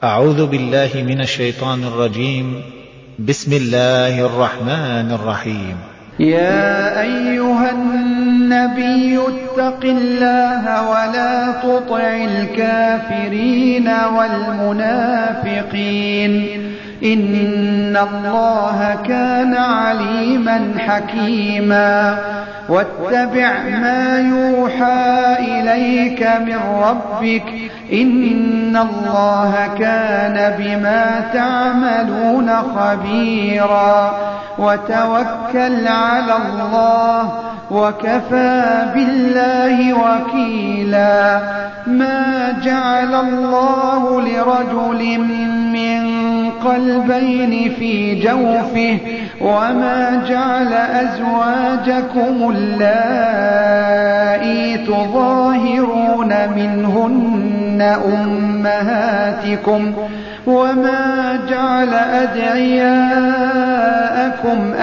أعوذ بالله من الشيطان الرجيم. بسم الله الرحمن الرحيم. يا أيها النبي اتق الله ولا تطع الكافرين والمنافقين إن الله كان عليما حكيما واتبع ما يوحى إليك من ربك إن الله كان بما تعملون خبيرا وتوكل على الله وكفى بالله وكيلا ما جعل الله لرجل من قلبين في جوفه وما جعل أزواجكم اللائي تظاهرون منهن أمهاتكم وما جعل أدعياءكم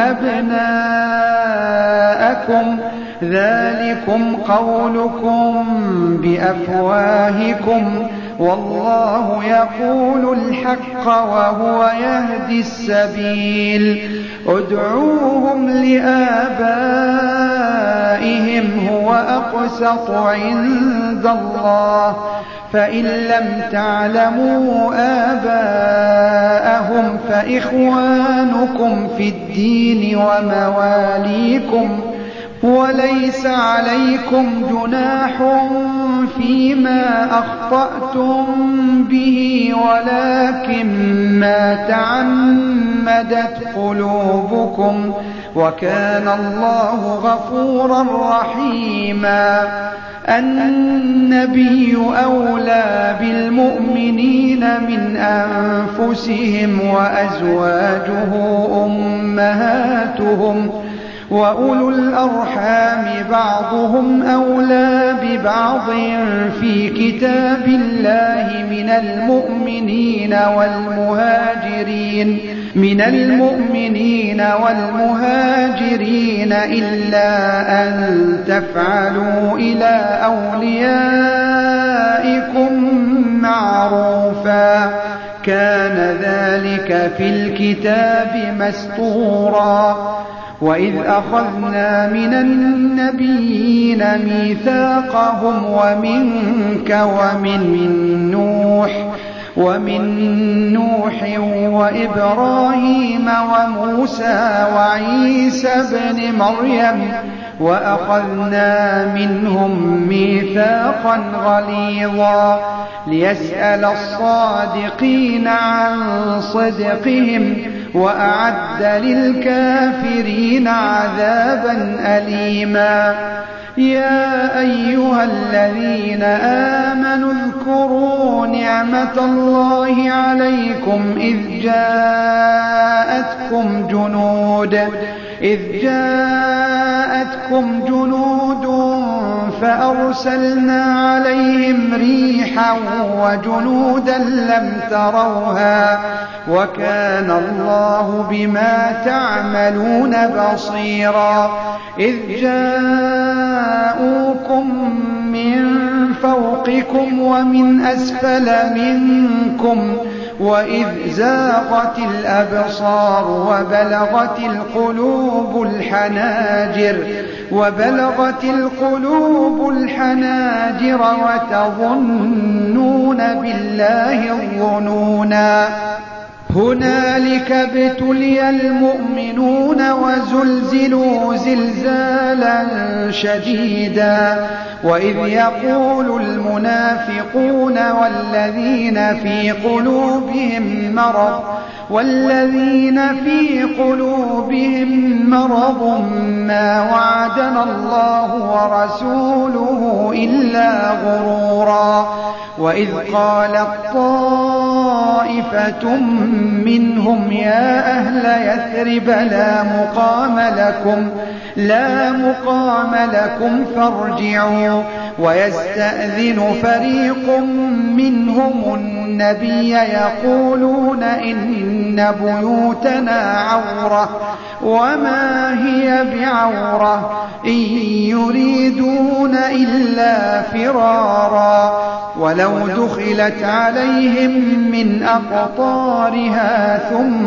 أبناءكم ذلكم قولكم بأفواهكم والله يقول الحق وهو يهدي السبيل ادعوهم لآبائهم هو أقسط عند الله فإن لم تعلموا آباءهم فإخوانكم في الدين ومواليكم وليس عليكم جناح فيما أخطأتم به ولكن ما تعمدت قلوبكم وكان الله غفورا رحيما النبي أولى بالمؤمنين من أنفسهم وأزواجه أمهاتهم وأولو الأرحام بعضهم أولى ببعض في كتاب الله من المؤمنين والمهاجرين إلا أن تفعلوا إلى أوليائكم معروفا كان ذلك في الكتاب مسطورا وإذ أخذنا من النبيين ميثاقهم ومنك ومن نوح وإبراهيم وموسى وعيسى ابن مريم وأخذنا منهم ميثاقا غليظا ليسأل الصادقين عن صدقهم وأعد للكافرين عذابا أليما يا أيها الذين آمنوا اذكروا نعمة الله عليكم إذ جاءتكم جنود فأرسلنا عليهم ريحا وجنودا لم تروها وكان الله بما تعملون بصيرا إذ جاءوكم من فوقكم ومن أسفل منكم وإذ زاغت الأبصار وبلغت القلوب الحناجر وتظنون بالله الظنونا هنالك ابتلي المؤمنون وزلزلوا زلزالا شديدا وإذ يقول المنافقون والذين في قلوبهم مرض ما وعدنا الله ورسوله إلا غرورا وإذ قالت طائفة منهم يا أهل يثرب لا مقام لكم فارجعوا ويستأذن فريق منهم النبي يقولون إن بيوتنا عورة وما هي بعورة إن يريدون إلا فرارا ولو دخلت عليهم من أقطارها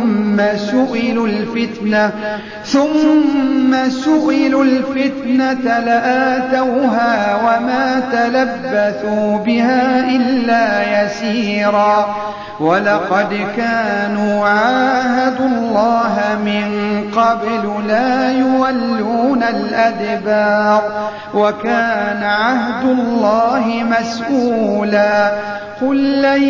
ثم سئلوا الفتنة لآتوها وما تلبثوا بها إلا يسيرا ولقد كانوا عاهدوا الله من قبل لا يولون الأدبار وكان عهد الله مسؤولا قل لن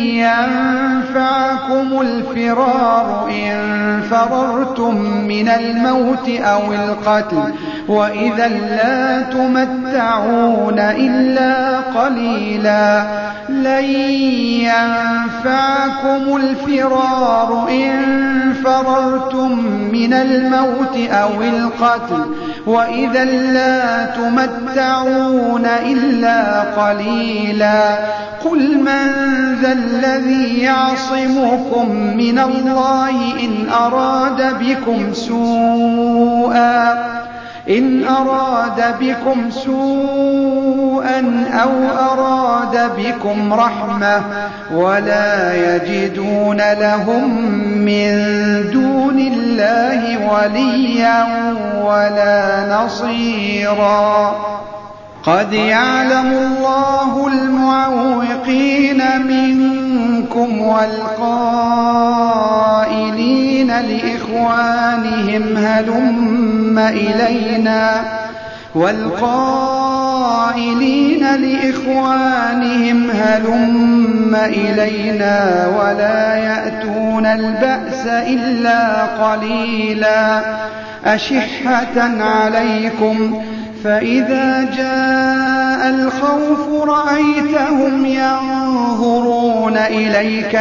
ينفعكم الفرار إن فررتم من الموت أو القتل وإذا لا تمتعون إلا قليلا لن ينفعكم الفرار إن فررتم من الموت أو القتل وإذا لا تمتعون إلا قليلا قل من ذا الذي يعصمكم من الله إن أراد بكم سوءا أو أراد بكم رحمة ولا يجدون لهم من دون الله وليا ولا نصيرا قد يعلم الله المعوقين منكم والقائلين لإخوانهم هلم إلينا ولا يأتون البأس إلا قليلا أشحة عليكم فإذا جاء الخوف رأيتهم ينظرون إليك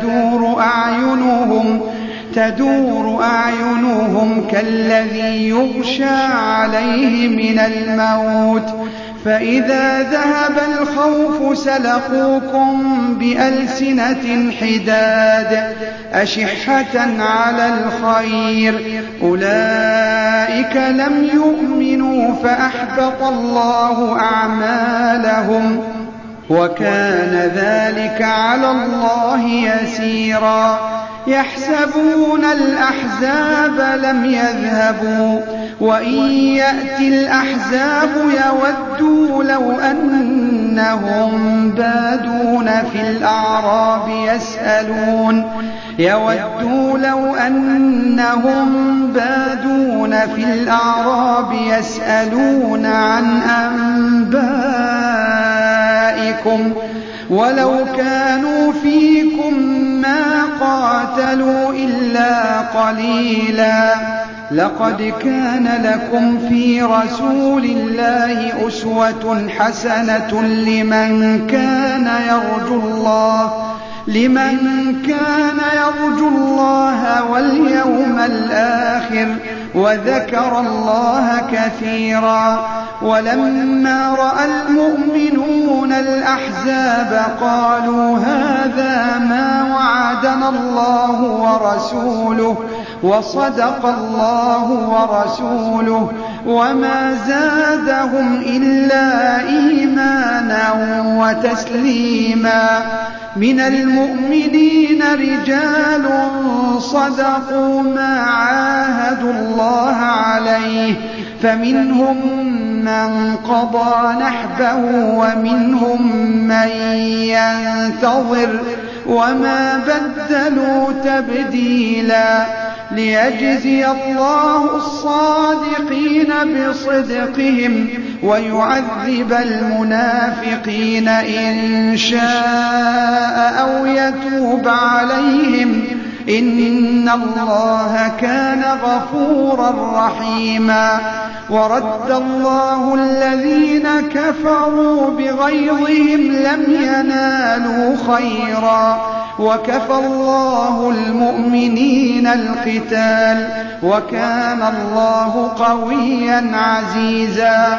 تدور أعينهم كالذي يغشى عليه من الموت فإذا ذهب الخوف سلقوكم بألسنة حداد أشحة على الخير أولئك لم يؤمنوا فأحبط الله أعمالهم وكان ذلك على الله يسيرا يحسبون الأحزاب لم يذهبوا وإن يأتي الأحزاب يودوا لو أنهم بادون في الأعراب يسألون عن أنبائكم ولو كانوا فيكم ما قاتلوا إلا قليلا لقد كان لكم في رسول الله أسوة حسنة لمن كان يرجو الله واليوم الآخر وذكر الله كثيرا ولما رأى المؤمنون الأحزاب قالوا هذا ما وعدنا الله ورسوله وصدق الله ورسوله وما زادهم إلا إيمانا وتسليما من المؤمنين رجال صدقوا ما عاهدوا الله عليه فمنهم من قضى نحبه ومنهم من ينتظر وما بدلوا تبديلا ليجزي الله الصادقين بصدقهم ويعذب المنافقين إن شاء أو يتوب عليهم إن الله كان غفورا رحيما ورد الله الذين كفروا بغيظهم لم ينالوا خيرا وكفى الله المؤمنين القتال وكان الله قويا عزيزا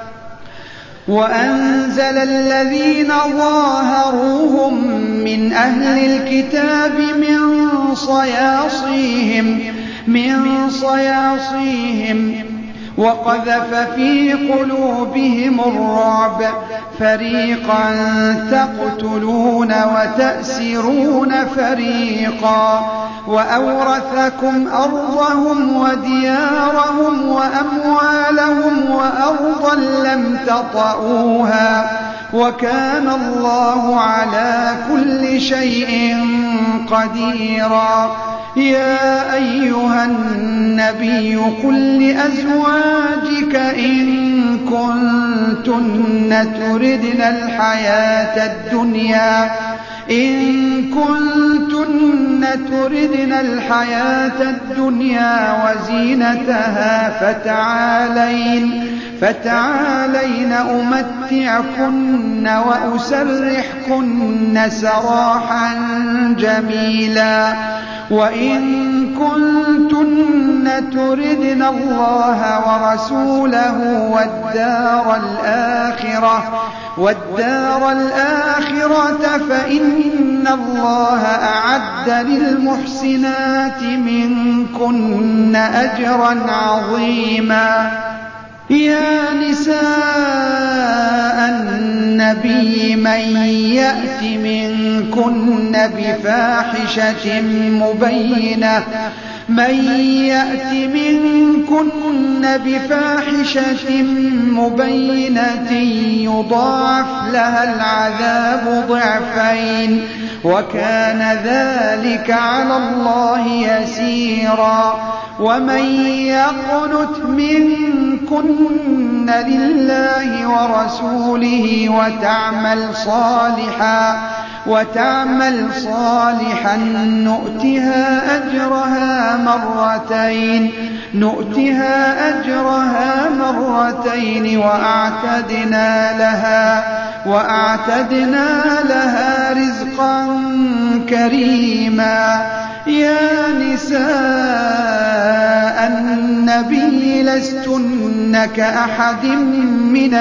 وأنزل الذين ظاهروهم من أهل الكتاب من صياصيهم وقذف في قلوبهم الرعب فريقا تقتلون وتأسرون فريقا وأورثكم أرضهم وديارهم وأموالهم وأرضا لم تطئوها وكان الله على كل شيء قديرا. يا أيها النبي قل لأزواجك إن كنتن تردن الحياة الدنيا وزينتها فتعالين أمتعكن وأسرحكن سراحا جميلا. وإن كنتن تردن الله ورسوله والدار الآخرة فإن الله أعد للمحسنات منكن أجرا عظيما. يا نساء النبي من يأت منكن بفاحشة مبينة يضاعف لها العذاب ضعفين وكان ذلك على الله يسيرا. ومن يقنت منكن لله ورسوله وتعمل صالحا نؤتها أجرها مرتين وأعتدنا لها رزقا كريما. يا نساء النبي لستن كأحد من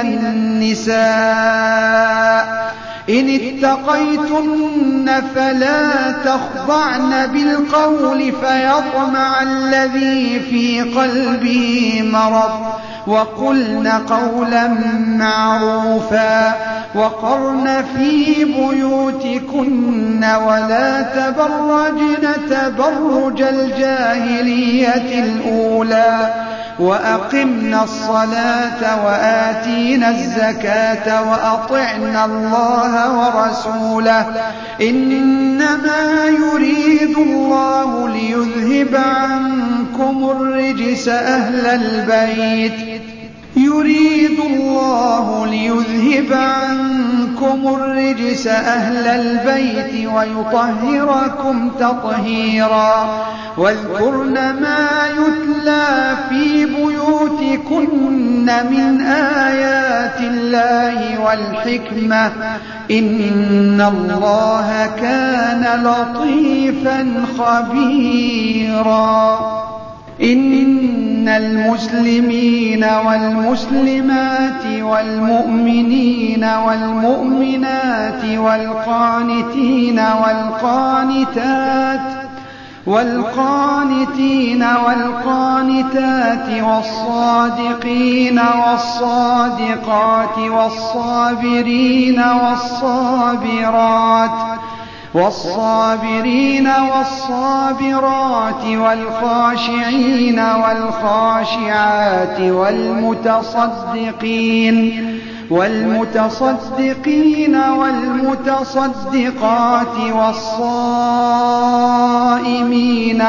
النساء إن اتقيتن فلا تخضعن بالقول فيطمع الذي في قلبه مرض وقلن قولا معروفا وقرن في بيوتكن ولا تبرجن تبرج الجاهلية الأولى وأقمنا الصلاة وآتينا الزكاة وأطعنا الله ورسوله إنما يريد الله ليذهب عنكم الرجس أهل البيت ويطهركم تطهيرا. واذكرن ما يتلى في بيوتكن من آيات الله والحكمة إن الله كان لطيفا خبيرا. إن المسلمين والمسلمات والمؤمنين والمؤمنات والقانتين والقانتات والصادقين والصادقات والصابرين والصابرات والخاشعين والخاشعات والمتصدقين والمتصدقات والصائمين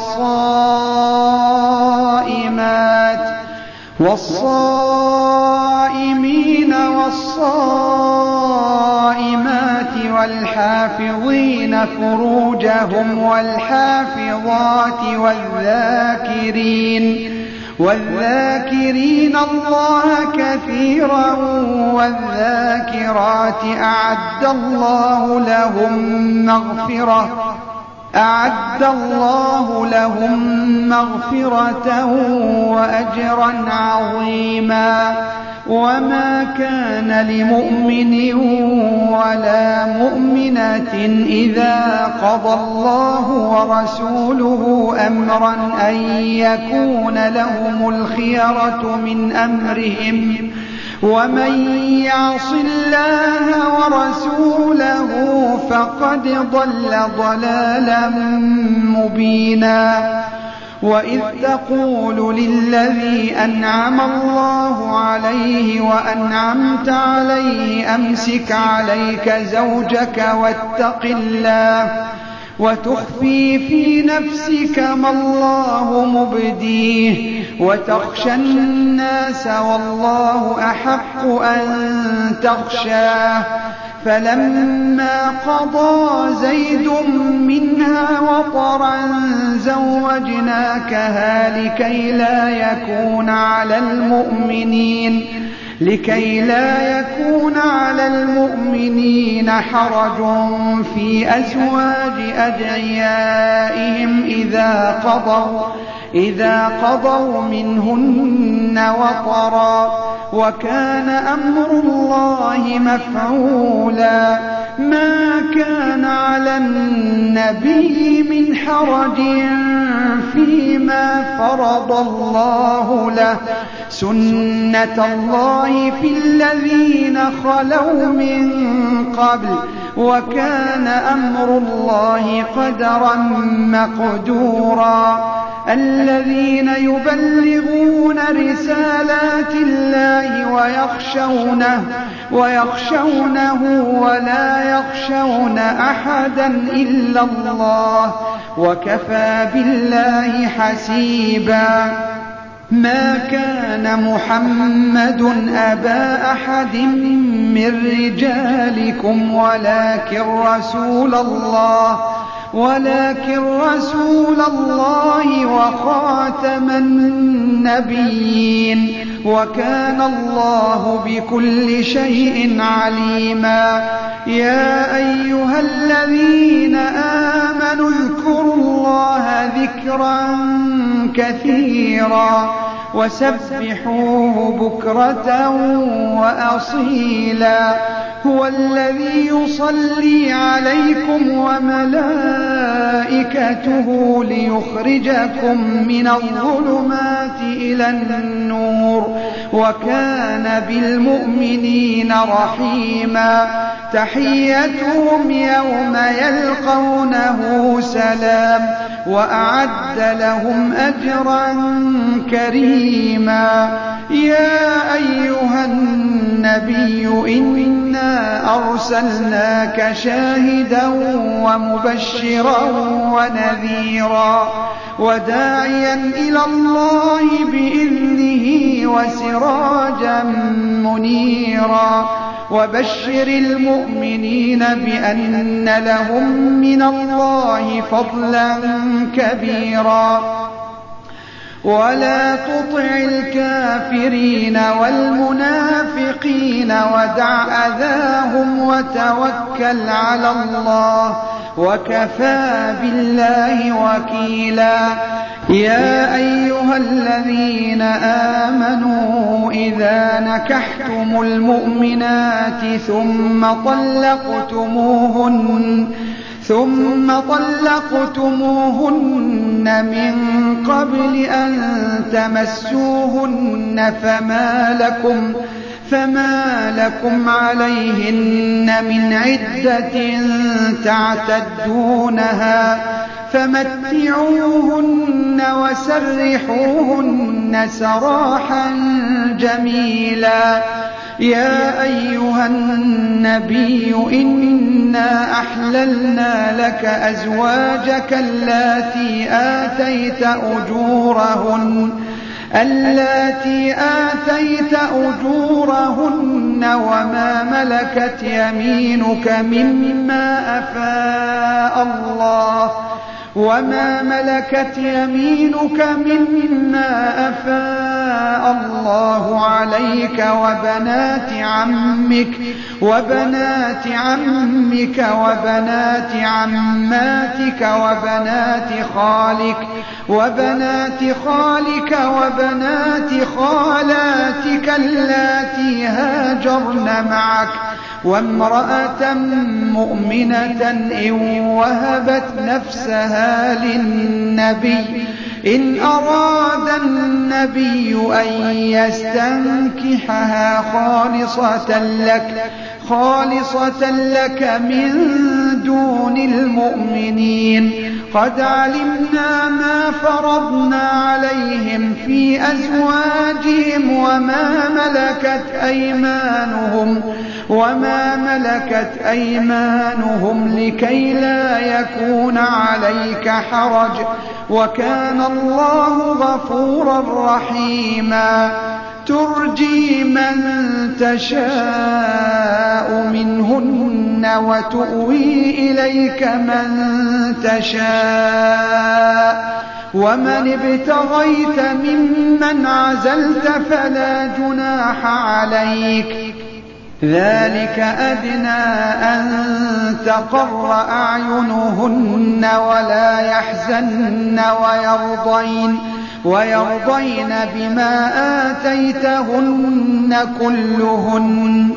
والصائمات والحافظين فروجهم والحافظات والذاكرين الله كثيرا والذاكرات أعد الله لهم مغفرة وأجرا عظيما. وما كان لمؤمن ولا مؤمنة إذا قضى الله ورسوله أمرا أن يكون لهم الخيرة من أمرهم ومن يعص الله ورسوله فقد ضل ضلالا مبينا. وإذ تقول للذي أنعم الله عليه وأنعمت عليه أمسك عليك زوجك واتق الله وتخفي في نفسك ما الله مبديه وتخشى الناس والله أحق أن تخشاه. فلما قضى زيد منها وطرا زوجناكها لكي لا يكون على المؤمنين حرج في أزواج أدعيائهم إذا قضوا منهن وطرا وكان أمر الله مفعولا. ما كان على النبي من حرج فيما فرض الله له سنة الله في الذين خلوا من قبل وكان أمر الله قدرا مقدورا. الذين يبلغون رسالات الله ويخشونه ولا يخشون أحدا إلا الله وكفى بالله حسيبا. ما كان محمد أبا أحد من رجالكم ولكن رسول الله وخاتم النبيين وكان الله بكل شيء عليما. يا أيها الذين آمنوا اذكروا الله ذكرا كثيرا وسبحوه بكرة وأصيلا. هو الذي يصلي عليكم وملائكته ليخرجكم من الظلمات إلى النور وكان بالمؤمنين رحيما. تحيتهم يوم يلقونه سلام وأعد لهم أجرا كريما. يا أيها النبي إنا أرسلناك شاهدا ومبشرا ونذيرا وداعيا إلى الله بإذنه وسراجا منيرا. وبشر المؤمنين بأن لهم من الله فضلا كبيرا. ولا تطع الكافرين والمنافقين ودع أذاهم وتوكل على الله وكفى بالله وكيلا. يا أيها الذين آمنوا إذا نكحتم المؤمنات ثم طلقتموهن من قبل أن تمسوهن فما لكم عليهن من عدة تعتدونها فمتعوهن وسرحوهن سراحا جميلا. يا أيها النبي إنا أحللنا لك أزواجك اللاتي آتيت أجورهن وما ملكت يمينك مما أفاء الله عليك وبنات عمك وبنات عماتك وبنات خالك وبنات خالاتك اللاتي هاجرن معك وامرأة مؤمنة إن وهبت نفسها للنبي إن أراد النبي أن يستنكحها خالصة لك من دون المؤمنين. قد علمنا ما فرضنا عليهم في أزواجهم وما ملكت أيمانهم لكي لا يكون عليك حرج، وكان الله غفورا رحيما. ترجي من تشاء منهن وتؤوي إليك من تشاء، ومن ابتغيت ممن عزلت فلا جناح عليك. ذلك أدنى أن تقر أعينهن ولا يحزن ويرضين بما آتيتهن كلهن،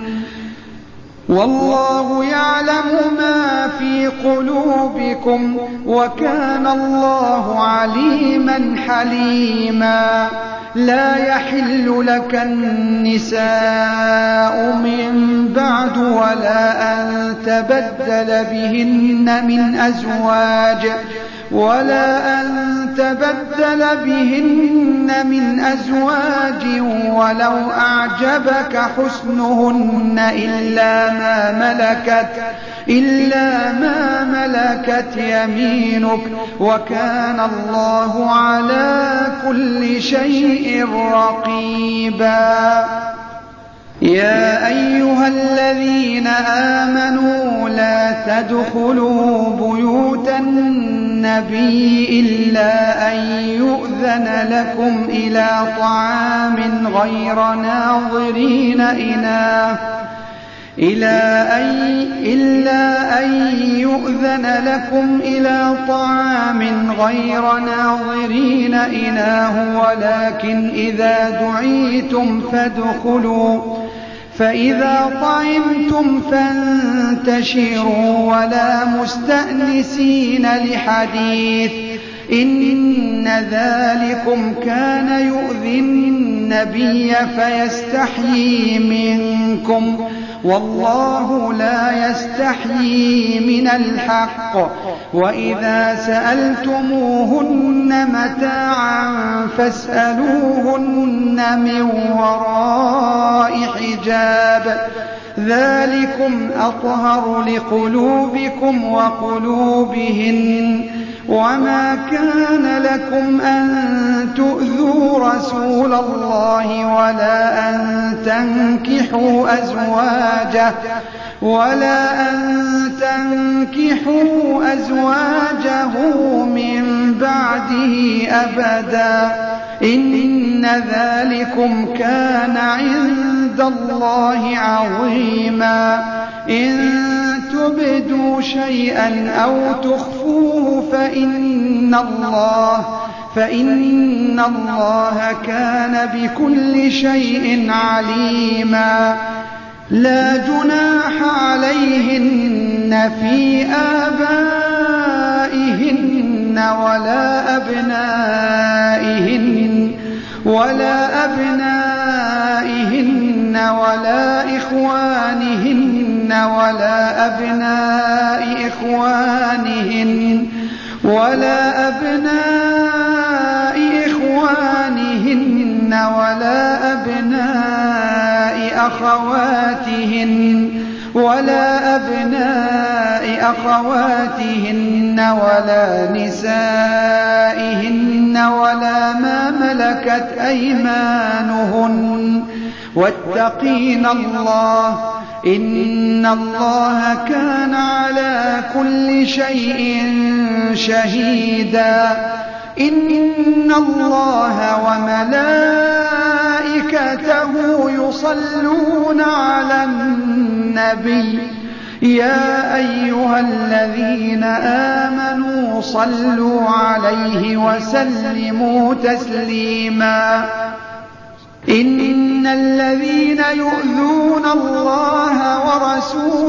والله يعلم ما في قلوبكم، وكان الله عليما حليما. لا يحل لك النساء من بعد ولا أن تبدل بهن من أزواج ولو أعجبك حسنهن إلا ما ملكت يمينك، وكان الله على كل شيء رقيبا. يا أيها الذين آمنوا لا تدخلوا بيوت النبي إلا أن يؤذن لكم إلى طعام غير ناظرين إناه، ولكن إذا دعيتم فادخلوا، فإذا طعمتم فانتشروا ولا مستأنسين لحديث، إن ذلكم كان يؤذي النبي فيستحيي منكم، والله لا يستحيي من الحق. وإذا سألتموهن متاعا فاسألوهن من وراء حجاب، ذلكم أطهر لقلوبكم وقلوبهن. وما كان لكم أن تؤذوا رسول الله ولا أن تنكحوا أزواجه من بعده أبدا، إن ذلكم كان عند الله عظيما. إن تبدوا شيئا أو تخفوه فإن الله كان بكل شيء عليما. لا جناح عليهن في آبائهن ولا أبنائهن ولا إخوانهن ولا أبناء أخواتهن ولا نسائهن ولا ما ملكت أيمانهن، واتقين الله، إن الله كان على كل شيء شهيدا. إن الله وملائكته يصلون على النبي، يا أيها الذين آمنوا صلوا عليه وسلموا تسليما. إن الذين يؤذون الله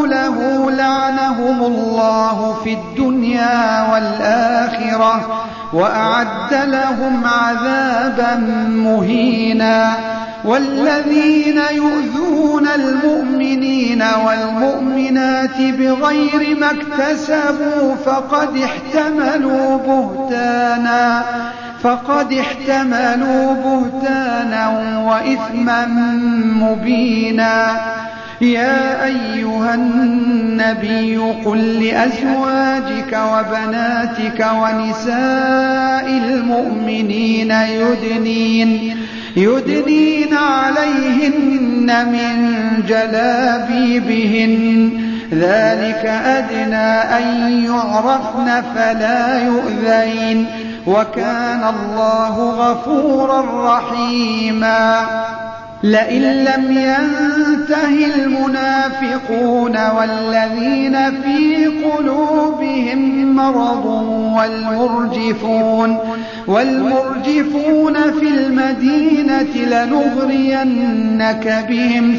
ورسوله لعنهم الله في الدنيا والآخرة، وأعد لهم عذابا مهينا. والذين يؤذون المؤمنين والمؤمنات بغير ما اكتسبوا فقد احتملوا بهتانا وإثما مبينا. يا أيها النبي قل لأزواجك وبناتك ونساء المؤمنين يدنين عليهن من جلابيبهن، ذلك أدنى أن يعرفن فلا يؤذين، وكان الله غفورا رحيما. لئن لم ينته المنافقون والذين في قلوبهم مرض والمرجفون في المدينة لنغرينك بهم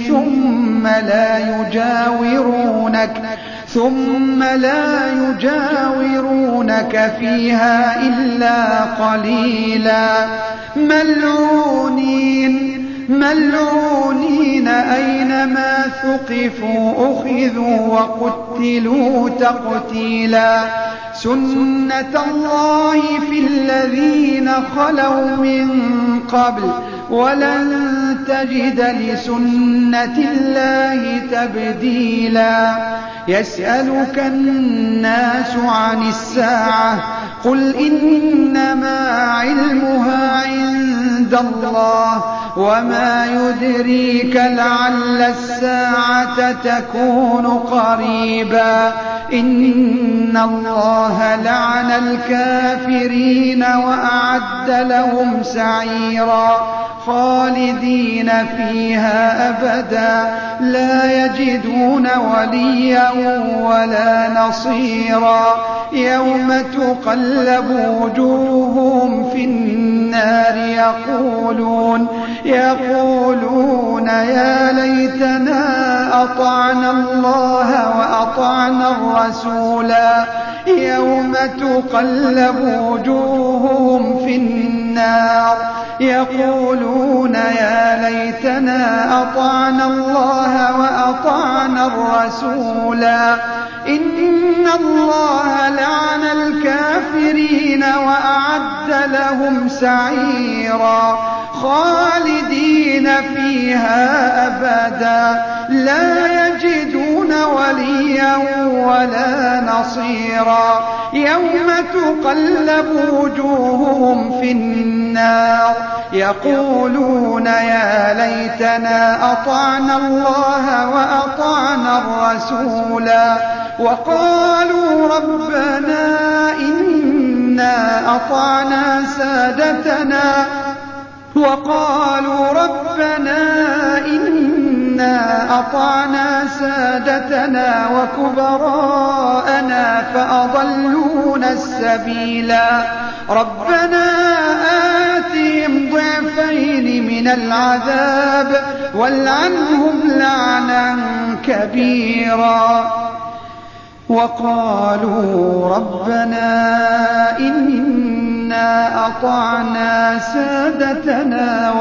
ثم لا يجاورونك فيها إلا قليلا. ملعونين أينما ثقفوا أخذوا وقتلوا تقتيلا. سنة الله في الذين خلوا من قبل ولن تجد لسنة الله تبديلا. يسألك الناس عن الساعة قل إنما علمها عند الله وما يدريك لعل الساعة تكون قريبا. إن الله لعن الكافرين وأعد لهم سعيرا خالدين فيها أبدا لا يجدون وليا ولا نصيرا. يوم تقلب وجوههم في النار يقولون يا ليتنا أطعنا الله وأطعنا الرسولا. يوم تقلب وجوههم في النار يقولون يا ليتنا أطعنا الله وأطعنا الرسولا. إن الله لعن الكافرين وأعد لهم سعيرا خالدين فيها أبدا لا يجدون وليا ولا نصيرا. يوم تقلب وجوههم في النار يقولون يا ليتنا أطعنا الله وأطعنا الرسولا. وقالوا ربنا إنا أطعنا سادتنا وكبراءنا فأضلونا السبيلا. ربنا آتهم ضعفين من العذاب والعنهم لعنا كبيرا. وقالوا ربنا إنا أطعنا سادتنا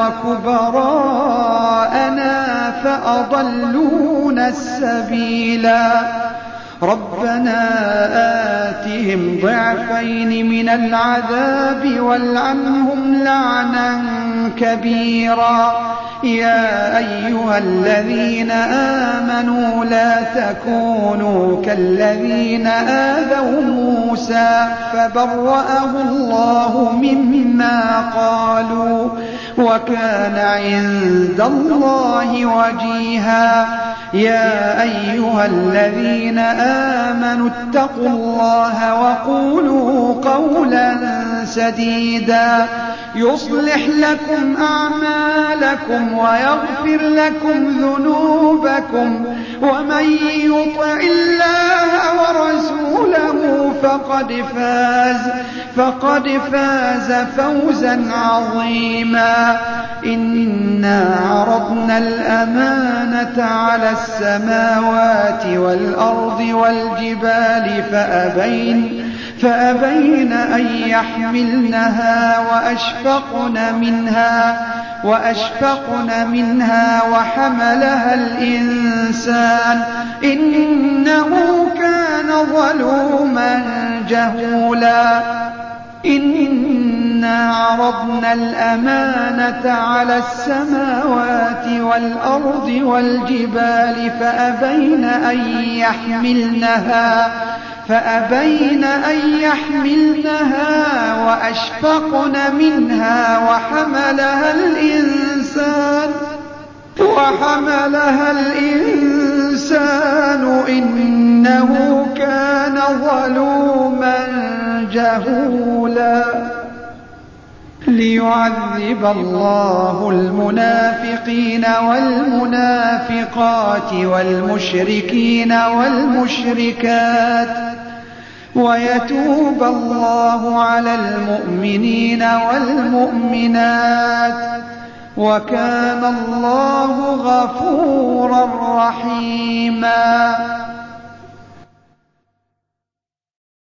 وكبراءنا فأضلونا السبيلا. ربنا آتهم ضعفين من العذاب والعنهم لعنا كبيرا. يا أيها الذين آمنوا لا تكونوا كالذين آذوا موسى فبرأه الله مما قالوا وكان عند الله وجيها. يا أيها الذين آمنوا اتقوا الله وقولوا قولا سديدا يصلح لكم أعمالكم ويغفر لكم ذنوبكم ومن يطع الله ورسوله فقد فاز فوزا عظيما. إنا عرضنا الأمانة على السماوات والأرض والجبال فأبين أن يحملنها وأشفقن منها وحملها الإنسان إنه كان ظلوما جهولا إنا عرضنا الأمانة على السماوات والأرض والجبال فأبين أن يحملنها وأشفقن منها وحملها الإنسان إنه كان ظلوما جهولا ليعذب الله المنافقين والمنافقات والمشركين والمشركات ويتوب الله على المؤمنين والمؤمنات وكان الله غفورا رحيما